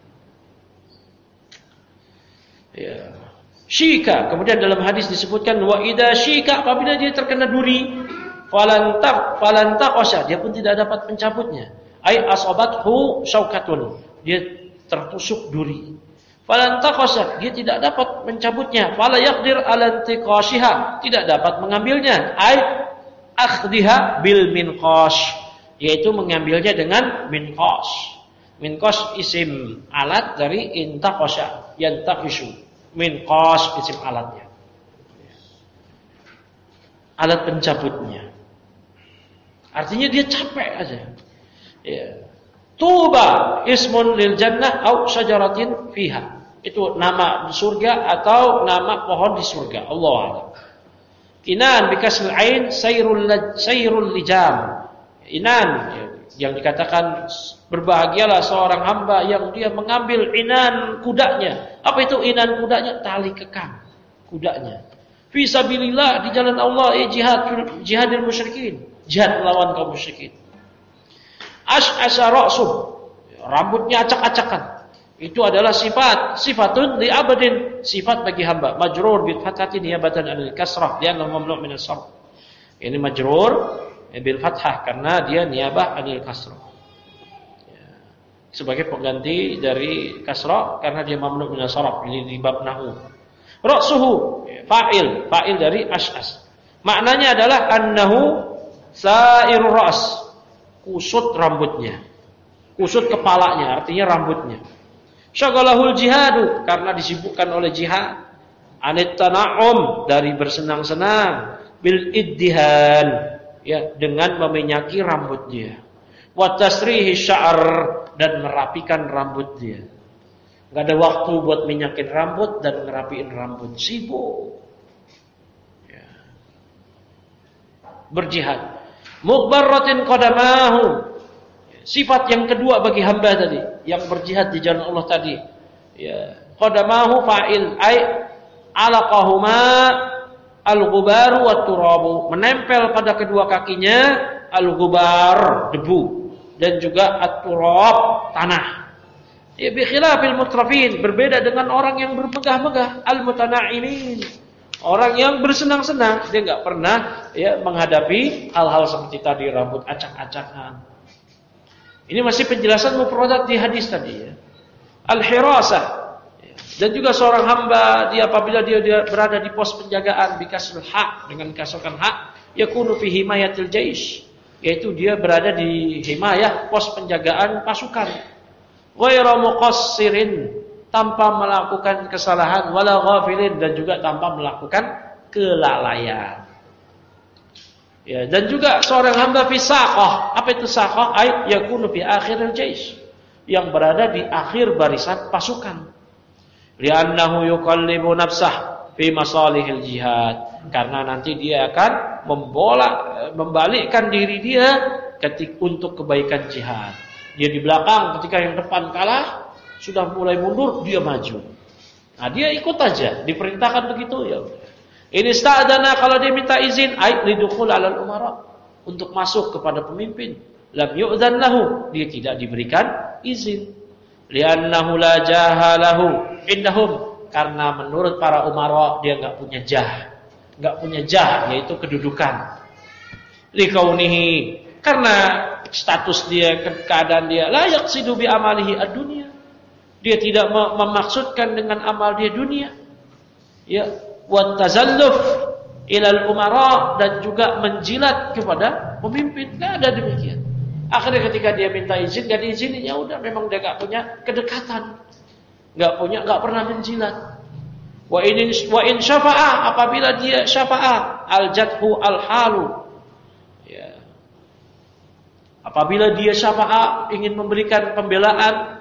Ya. Syika, kemudian dalam hadis disebutkan wa idza syika, apabila dia terkena duri, falantaqasha, dia pun tidak dapat mencabutnya. Ai asabathu syaukatun, dia tertusuk duri. Falantaqasha, dia tidak dapat mencabutnya. Fala yaqdir ala intiqashiha, tidak dapat mengambilnya. Ai akhdhiha bil minqash, yaitu mengambilnya dengan minqash. Minqash isim alat dari intaqasha, yantaqishu. Minqash isim alatnya, alat pencabutnya. Artinya dia capek aja. Ya. Tuba ismun lil jannah au syajaratin fiha. Itu nama di surga atau nama pohon di surga. Allah a'lam. Inan bikasril ain sayrul lijam. Inan yang dikatakan berbahagialah seorang hamba yang dia mengambil inan kudanya. Apa itu inan kudanya? Tali kekang kudanya. Fi sabilillah, di jalan Allah, jihadil musyrikin, jihad melawan kaum musyrikin. Ash'asa ra'suh, rambutnya acak-acakan. Itu adalah sifatun li abadin, sifat bagi hamba. Majrur bil fathati niyabatan anil kasrah, dia mamnu' min as-sarf. Ini majrur bil fathah karena dia niyabah anil kasrah. Sebagai pengganti dari kasrah karena dia mamnu' min as-sarf, ini di bab nahwu. Ra'suhu fa'il dari ash'as. Maknanya adalah annahu sa'irur ra's, kusut rambutnya. Kusut kepalanya, artinya rambutnya. Syagalahul jihadu, karena disibukkan oleh jihad. Anit tana'um, dari bersenang-senang. Bil iddihan, ya, dengan meminyaki rambutnya. Wa tasrihi sya'ar, dan merapikan rambutnya. Gak ada waktu buat minyakin rambut dan ngerapiin rambut, sibuk. Ya. berjihad. Mughbarratin qadamahu. Sifat yang kedua bagi hamba tadi, yang berjihad di jalan Allah tadi. Ya, qadamahu fa'il ay alaqahuma al-ghubaru wat-turabu. Menempel pada kedua kakinya al-ghubar, debu, dan juga at-turab, tanah. Ya, bi khilafil mutrafin, berbeda dengan orang yang bermegah-megah, al-mutana'imin. Orang yang bersenang-senang, dia enggak pernah ya menghadapi hal-hal seperti tadi, rambut acak-acakan. Ini masih penjelasan mufradat di hadis tadi ya. Al-hirasah. Dan juga seorang hamba dia apabila dia berada di pos penjagaan bikasrul haq, dengan kasrokan hak, yakunu fi himayatil jaish, yaitu dia berada di himayah pos penjagaan pasukan. Ghairu muqassirin, tanpa melakukan kesalahan, wala ghafilin, dan juga tanpa melakukan kelalaian. Ya, dan juga seorang hamba fi saqah. Apa itu saqah? Ay yakunu fi akhiril jaish, yang berada di akhir barisan pasukan. Li'annahu yuqallibu nafsah fi masalihil jihad, karena nanti dia akan membalikkan diri dia untuk kebaikan jihad. Dia di belakang, ketika yang depan kalah, sudah mulai mundur, dia maju. Nah, dia ikut aja, diperintahkan begitu ya. Ini sta'dana, kalau dia minta izin, ay lidukhul 'alal umara, untuk masuk kepada pemimpin. Lam yu'dzan lahu, dia tidak diberikan izin. Li'annahu la jahalahu indahum, karena menurut para umara dia enggak punya jah. Enggak punya jah, yaitu kedudukan. Likaunihi, karena status dia, keadaan dia, la yaqsidu bi amalihi ad-dunya. Dia tidak memaksudkan dengan amal dia dunia. Ya, wa tazalluf ilal umara, dan juga menjilat kepada pemimpin. Enggak ada demikian. Akhirnya ketika dia minta izin, enggak diizinin, ya udah, memang dia enggak punya kedekatan. Enggak pernah menjilat. Wa in syafa'a, apabila dia syafa'a, al-jadhu al-halu. Ya. Apabila dia syafa'a, ingin memberikan pembelaan,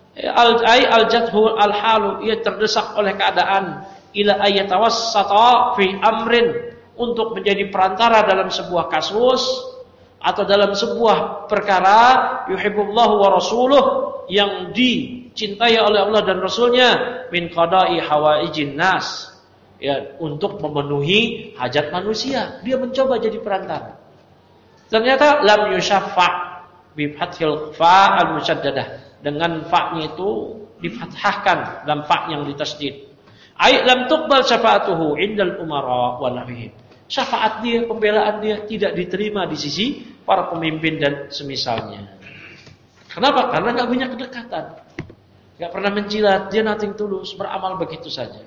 al-jadhu al-halu, ia terdesak oleh keadaan, ila ayatawassata fi amrin, untuk menjadi perantara dalam sebuah kasus atau dalam sebuah perkara, yuhibbullahu wa rasuluh, yang dicintai oleh Allah dan Rasulnya, min qada'i hawaijin nas, ya, untuk memenuhi hajat manusia. Dia mencoba jadi perantara. Ternyata lam yushaffa bi fathil fa al-musyaddadah, dengan fa-nya itu difathahkan, dalam fa yang ditasydid. Ai lam tuqbal syafa'atuhu indal umara wa nahwihim. Syafaat dia, pembelaan dia tidak diterima di sisi para pemimpin dan semisalnya. Kenapa? Karena enggak punya kedekatan. Enggak pernah menjilat, dia nothing tulus, beramal begitu saja.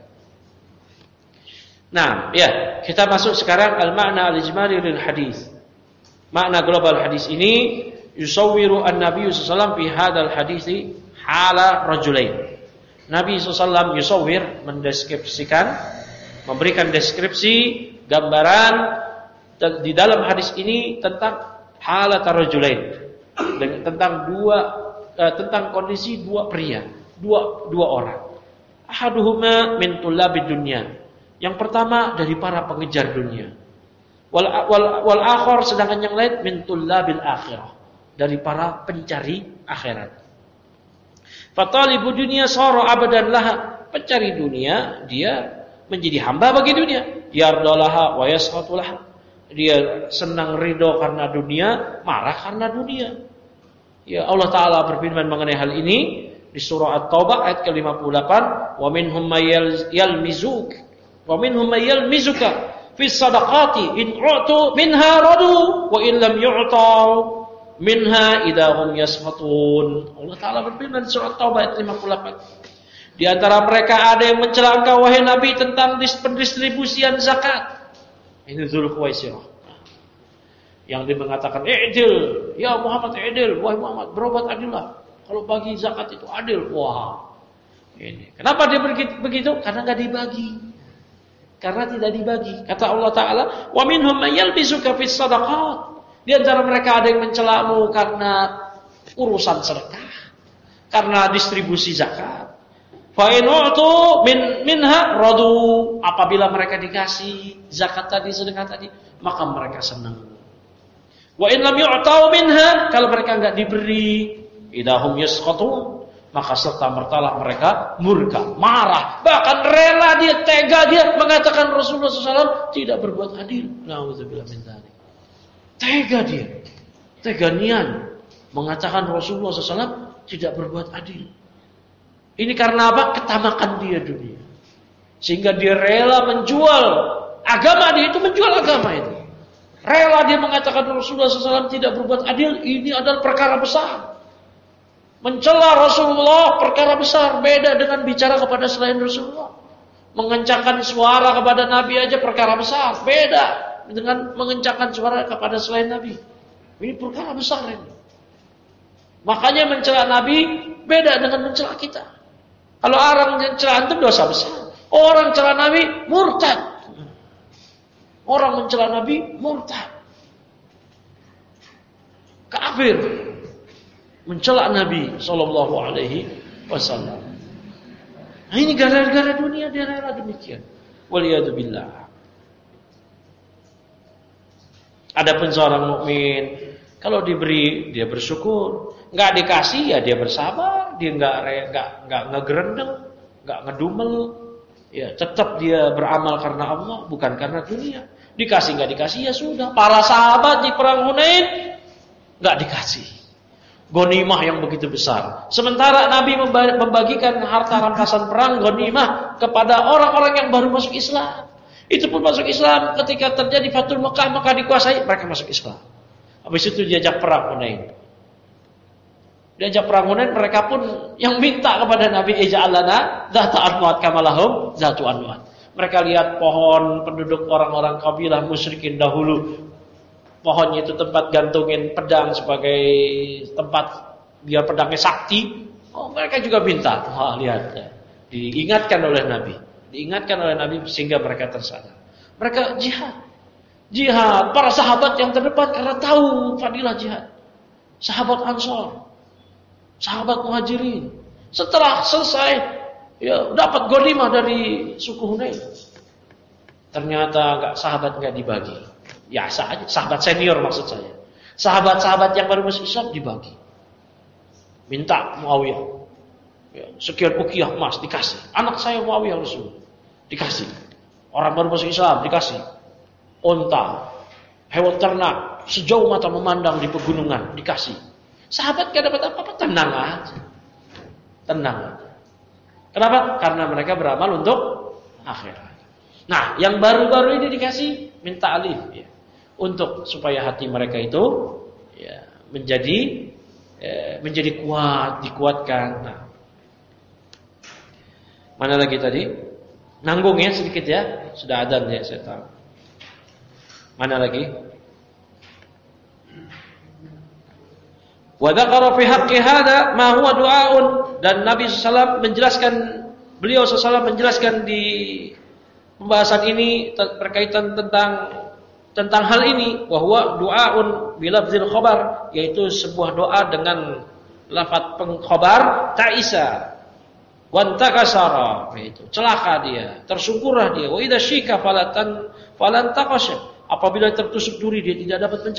Nah, ya, kita masuk sekarang al-ma'na al-ijmali lil hadis. Makna global hadis ini, yusawwiru an-nabiy sallallahu alaihi wasallam fi hadzal hadisi hala rajulain. Nabi SAW yusawwir, mendeskripsikan, memberikan deskripsi, gambaran di dalam hadis ini tentang halat rajulain, tentang kondisi dua pria, dua orang. Ahaduhuma min tullabid dunya, yang pertama dari para pengejar dunia. Wal akhar, sedangkan yang lain min tullabil akhirah, dari para pencari akhirat. Fatalibu dunia sara abadan laha, pencari dunia dia menjadi hamba bagi dunia. Yardalaha wa yasqatulaha, dia senang ridho karena dunia, marah karena dunia. Ya, Allah Taala berfirman mengenai hal ini di surah At-Taubah ayat ke-58, wa minhum may yalmizuka fis sadaqati in u'tu minha radu wa in lam yu'tau minha idahum yasfatun. Allah Ta'ala berfirman di surah Taubah ayat 58. Di antara mereka ada yang mencela engkau wahai Nabi tentang pendistribusian zakat. Ini Dzulkhuwaisirah. Yang dia mengatakan i'dil, ya Muhammad i'dil, wahai Muhammad berobat adillah. Kalau bagi zakat itu adil. Wah. Ini. Kenapa dia begitu? Karena enggak dibagi. Karena tidak dibagi. Kata Allah Ta'ala, wa minhum may yalbisuka fis sadaqat. Di antara mereka ada yang mencelamu karena urusan sedekah, karena distribusi zakat. Fa in u'tu minha radu, apabila mereka dikasih zakat tadi, sedekah tadi, maka mereka senang. Wa in lam yu'tau minha, kalau mereka enggak diberi, idahum yasqatun, maka serta mertalah mereka murka, marah, bahkan rela dia, tega dia mengatakan Rasulullah SAW tidak berbuat adil. Nauzubillah min dzalik. Tega dia, tega nian mengatakan Rasulullah SAW tidak berbuat adil. Ini karena apa? Ketamakan dia dunia. Sehingga dia rela menjual agama dia itu, menjual agama itu. Rela dia mengatakan Rasulullah SAW tidak berbuat adil. Ini adalah perkara besar. Mencela Rasulullah perkara besar, beda dengan bicara kepada selain Rasulullah. Mengencangkan suara kepada Nabi aja perkara besar, beda dengan mengencangkan suara kepada selain Nabi. Ini perkara besar ini. Makanya mencela Nabi beda dengan mencela kita. Kalau orang mencela itu dosa besar. Orang mencela Nabi murtad. Orang mencela Nabi murtad. Kafir. Mencela Nabi sallallahu alaihi wasallam. Nah, ini gara-gara dunia dia rela demikian. Waliyadu billah. Adapun seorang mukmin, kalau diberi dia bersyukur, enggak dikasih ya dia bersabar, dia enggak ngegerendeng, enggak ngedumel, ya tetap dia beramal karena Allah, bukan karena dunia. Dikasih enggak dikasih ya sudah. Para sahabat di perang Hunain enggak dikasih ghanimah yang begitu besar. Sementara Nabi membagikan harta rampasan perang ghanimah kepada orang-orang yang baru masuk Islam. Itu pun masuk Islam ketika terjadi Fathul Mekah, maka dikuasai, mereka masuk Islam. Habis itu diajak perang Hunain. Diajak perang Hunain, mereka pun yang minta kepada Nabi, ij'al lana dzata anwat kama lahum dzatu anwat. Mereka lihat pohon penduduk orang-orang kabilah musyrikin dahulu, pohonnya itu tempat gantungin pedang sebagai tempat biar pedangnya sakti. Oh, mereka juga minta. Wah, lihat ya. Diingatkan oleh Nabi sehingga mereka tersadar. Mereka jihad. Para sahabat yang terdepan karena tahu fadilah jihad. Sahabat Ansor, sahabat Muhajirin. Setelah selesai, ya dapat ghanimah dari suku Hunain. Ternyata sahabat enggak dibagi. Ya saja, sahabat senior maksud saya. Sahabat-sahabat yang baru masuk Islam dibagi. Minta Muawiyah. Ya, sekian ukiah emas dikasih. Anak saya Muawiyah Rasul dikasih. Orang baru masuk Islam dikasih. Unta, hewan ternak sejauh mata memandang di pegunungan dikasih. Sahabat gak dapat apa-apa, tenang aja. Kenapa? Karena mereka beramal untuk akhirat. Nah, yang baru-baru ini dikasih minta alif ya. Untuk supaya hati mereka itu ya, menjadi kuat, dikuatkan. Nah, mana lagi tadi? Nanggung ya sedikit ya, sudah adzan ya saya tahu. Mana lagi? Wa dzakara fi haqqi hada ma huwa du'aun, dan Nabi sallallahu beliau sallallahu menjelaskan di pembahasan ini berkaitan tentang hal ini, bahwa du'aun bilafzil khabar, yaitu sebuah doa dengan lafaz pengkhabar, ta'isa wantakasara, yaitu celaka dia, tersungkurlah dia, wa idza syika falan taqasha, apabila tertusuk duri dia tidak dapat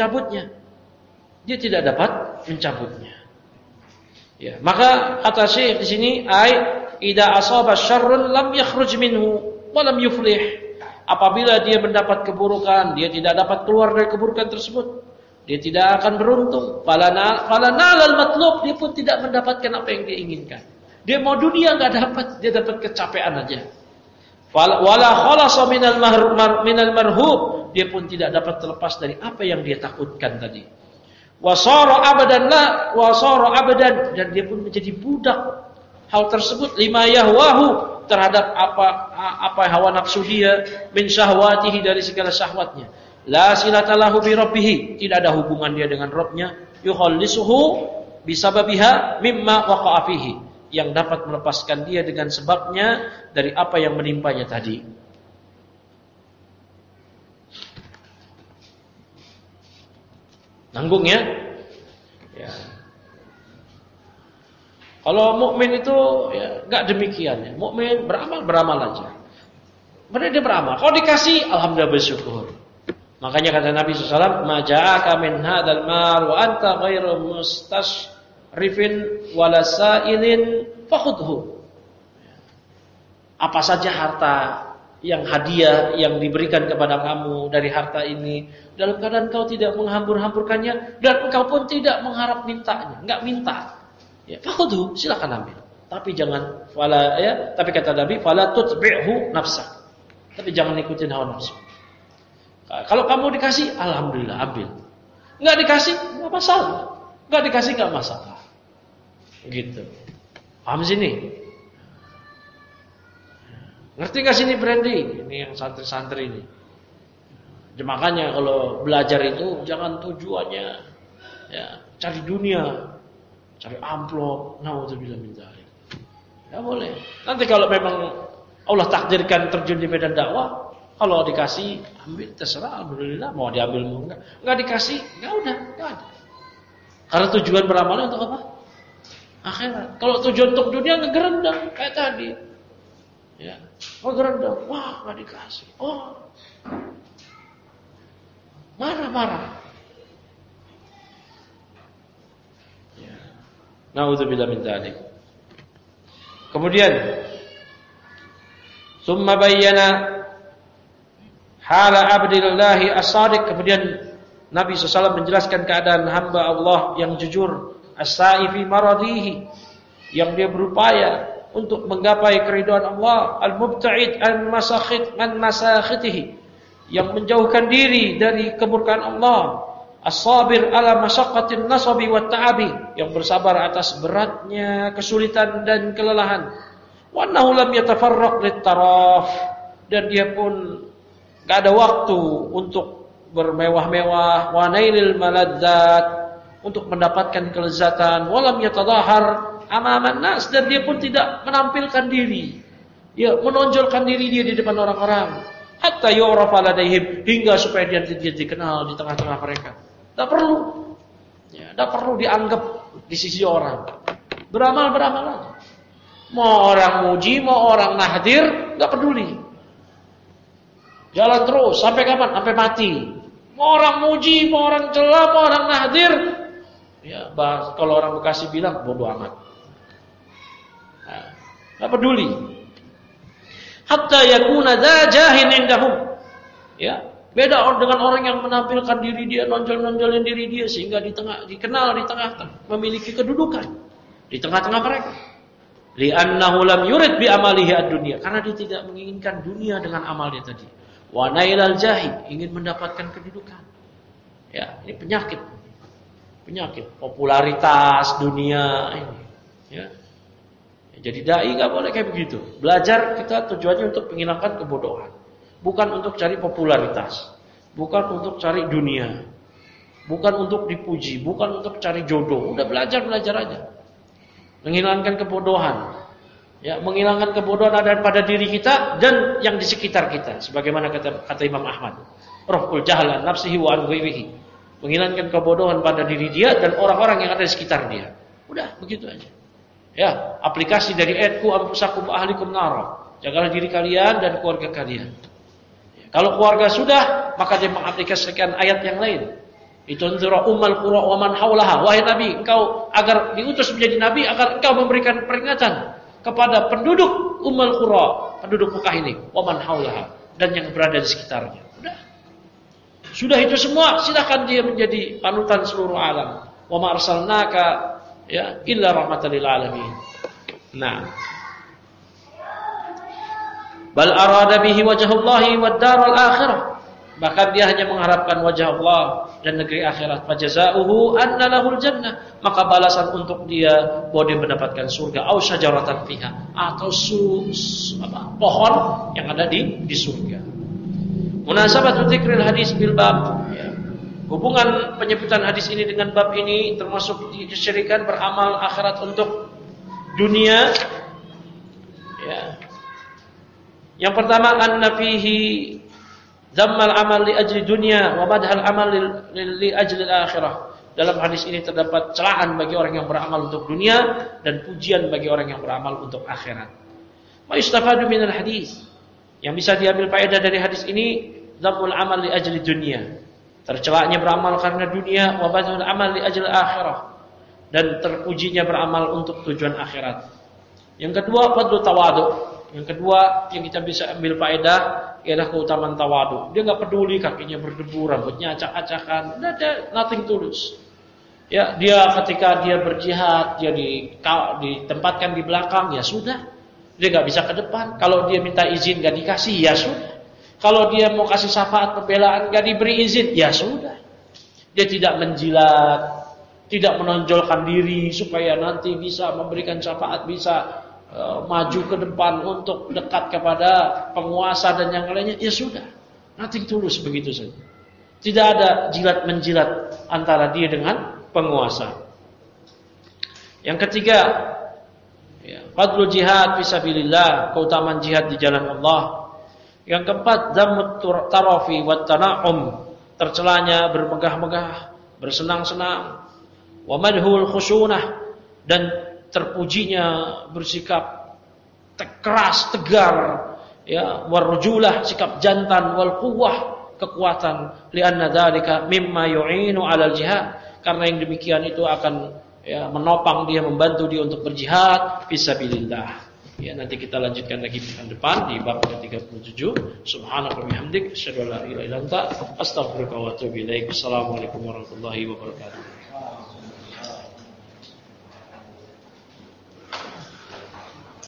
mencabutnya. Ya, maka kata Syekh di sini, idza asaba syarrun lam yakhruj minhu wa lam yuflih. Apabila dia mendapat keburukan, dia tidak dapat keluar dari keburukan tersebut, dia tidak akan beruntung. Falanal matlub, dia pun tidak mendapatkan apa yang dia inginkan. Dia mau dunia enggak dapat, dia dapat kecapean aja. Wala khalasa minal marhub, dia pun tidak dapat terlepas dari apa yang dia takutkan tadi. Wasara abadan, dan dia pun menjadi budak hal tersebut, lima yahwahu, terhadap apa hawa nafsu dia, min syahwatihi, dari segala syahwatnya. La silatalahu bi rabbih, tidak ada hubungan dia dengan Rabbnya. Yukhallisuhu bisababiha mimma waqa'a fihi, yang dapat melepaskan dia dengan sebabnya dari apa yang menimpanya tadi. Nanggung ya? Ya. Kalau mukmin itu ya enggak demikian ya. Mukmin beramal aja. Benar dia beramal. Kalau dikasih alhamdulillah bersyukur. Makanya kata Nabi SAW, "Ma ja'aka min hadzal mal wa anta ghairu mustashrifin wala sa'ilin fakhudhu." Apa saja harta yang hadiah yang diberikan kepada kamu dari harta ini, dalam keadaan kau tidak menghambur-hamburkannya dan engkau pun tidak mengharap mintanya, enggak minta. Ya, fakhudhu, silakan ambil. Tapi jangan tapi kata Nabi, "Fala tutbi'hu nafsak." Tapi jangan ikutin hawa nafsu. Kalau kamu dikasih, alhamdulillah ambil. Enggak dikasih, enggak masalah. Enggak dikasih enggak masalah. Gitu. Paham sini? Ngerti gak sini Brandy? Ini yang santri-santri ini. Makanya kalau belajar itu jangan tujuannya ya cari dunia, cari amplop. Nauzubillah min dzalik. Ya boleh. Nanti kalau memang Allah takdirkan terjun di medan dakwah, kalau dikasih ambil terserah, alhamdulillah. Mau diambil mau enggak dikasih, enggak udah, enggak ada. Karena tujuan beramal untuk apa? Akhirat. Kalau tujuan untuk dunia ngegerendang kayak tadi. Ya, ngegerendang. Wah, enggak dikasih. Oh. Marah-marah. Ya. Nauzubillah min dzalik. Kemudian summa bayyana hala abdillahi as-sadiq. Kemudian Nabi SAW menjelaskan keadaan hamba Allah yang jujur, as-sa'i fi maradihi, yang dia berupaya untuk menggapai keridhaan Allah, al-mubta'id an masakhitihi, yang menjauhkan diri dari kemurkaan Allah, as-sabir ala masyaqqatin nasabi wat ta'abi, yang bersabar atas beratnya kesulitan dan kelelahan, wa annahu lam yatafarraq lit-taraf, dan dia pun enggak ada waktu untuk bermewah-mewah, wa nailil maladzat, untuk mendapatkan kelezatan, walam yatadahhar amaman nas, dan dia pun tidak menampilkan diri, ya menonjolkan diri dia di depan orang-orang, hatta yu'rafa ladaihim, hingga supaya dia dikenal di tengah-tengah mereka. Tidak perlu, ya, tidak perlu dianggap di sisi orang. Beramal aja. Mau orang muji, mau orang nahdir, nggak peduli. Jalan terus sampai kapan? Sampai mati. Mau orang muji, mau orang celah, mau orang nahdir, ya kalau orang Bekasi bilang bodoh amat. Nggak peduli. Hatta yakuna dza jahin indahum. Ya, beda dengan orang yang menampilkan diri dia, nonjol-nonjolin diri dia sehingga dikenal di tengah, memiliki kedudukan di tengah-tengah mereka. Li'annahu lam yurid bi amalihi ad-dunya, karena dia tidak menginginkan dunia dengan amalnya tadi. Wa nailal jahi, ingin mendapatkan kedudukan. Ya, ini penyakit. Popularitas dunia ini. Ya. Jadi dai enggak boleh kayak begitu. Belajar kita tujuannya untuk menghilangkan kebodohan, bukan untuk cari popularitas, bukan untuk cari dunia, bukan untuk dipuji, bukan untuk cari jodoh. Udah belajar aja. Menghilangkan kebodohan. Ya, menghilangkan kebodohan ada pada diri kita dan yang di sekitar kita. Sebagaimana kata Imam Ahmad, raf'ul jahla nafsihi wa an ghairihi. Menghilangkan kebodohan pada diri dia dan orang-orang yang ada di sekitar dia. Udah, begitu aja. Ya, aplikasi dari ayat qu anfusakum wa ahlikum nar. Jagalah diri kalian dan keluarga kalian. Ya, kalau keluarga sudah, maka dia mengaplikasikan ayat yang lain. Itunzira ummal qura wa man haulaha. Wahai Nabi, engkau agar diutus menjadi nabi agar engkau memberikan peringatan kepada penduduk Ummul Qura, penduduk Mekah ini, wa man haulaha, dan yang berada di sekitarnya. Sudah itu semua, silakan dia menjadi panutan seluruh alam. Wa ma arsalnaka ya illa rahmatan lil alamin. Nah. Bal arada bihi wajhallahi wad daral akhirah. Bahkan dia hanya mengharapkan wajah Allah dan negeri akhirat. Fajazauhu anna lahul jannah, maka balasan untuk dia bahwa dia mendapatkan surga, au syajaratan fiha, atau pohon yang ada di surga. Munasabatu dzikril hadis bil bab, ya. Hubungan penyebutan hadis ini dengan bab ini termasuk disyirikan beramal akhirat untuk dunia. Ya. Yang pertama, anna fihi zammal amal li ajli dunya wa madhal amal li ajli akhirah. Dalam hadis ini terdapat celaan bagi orang yang beramal untuk dunia dan pujian bagi orang yang beramal untuk akhirat. Ma yustafadu minal hadis. Yang bisa diambil faedah dari hadis ini, Dzamul amal li ajli dunya. Tercelanya beramal karena dunia, wa badhul amal li ajli akhirah. Dan terpujinya beramal untuk tujuan akhirat. Yang kedua, fadlu tawadu. Yang kedua yang kita bisa ambil faedah ialah keutamaan tawadu. Dia enggak peduli kakinya berdebu, rambutnya acak-acakan, nothing tulus. Ya, dia ketika dia berjihad, dia ditempatkan di belakang, ya sudah. Dia enggak bisa ke depan. Kalau dia minta izin enggak dikasih, ya sudah. Kalau dia mau kasih syafaat pembelaan enggak diberi izin, ya sudah. Dia tidak menjilat, tidak menonjolkan diri supaya nanti bisa memberikan syafaat, bisa maju ke depan untuk dekat kepada penguasa dan yang lainnya, ya sudah. Nothing tulus, begitu saja. Tidak ada jilat-menjilat antara dia dengan penguasa. Yang ketiga, fadlul jihad fisabilillah, keutamaan jihad di jalan Allah. Yang keempat, dhammut tarafi wat tana'um, tercelanya bermegah-megah, bersenang-senang. Wa madhul khusyunah, dan terpujinya bersikap keras, tegar, ya, warjulah, sikap jantan, wal quwwah, kekuatan, lianna dzalika mimma yu'inu 'alal jihad, karena yang demikian itu akan menopang dia, membantu dia untuk berjihad fisabilillah. Ya, nanti kita lanjutkan lagi pekan depan di bab ke-37. Subhanaka wa bihamdik, asyhadu an la ilaha illa anta, astaghfiruka wa atubu ilaik. Assalamualaikum warahmatullahi wabarakatuh.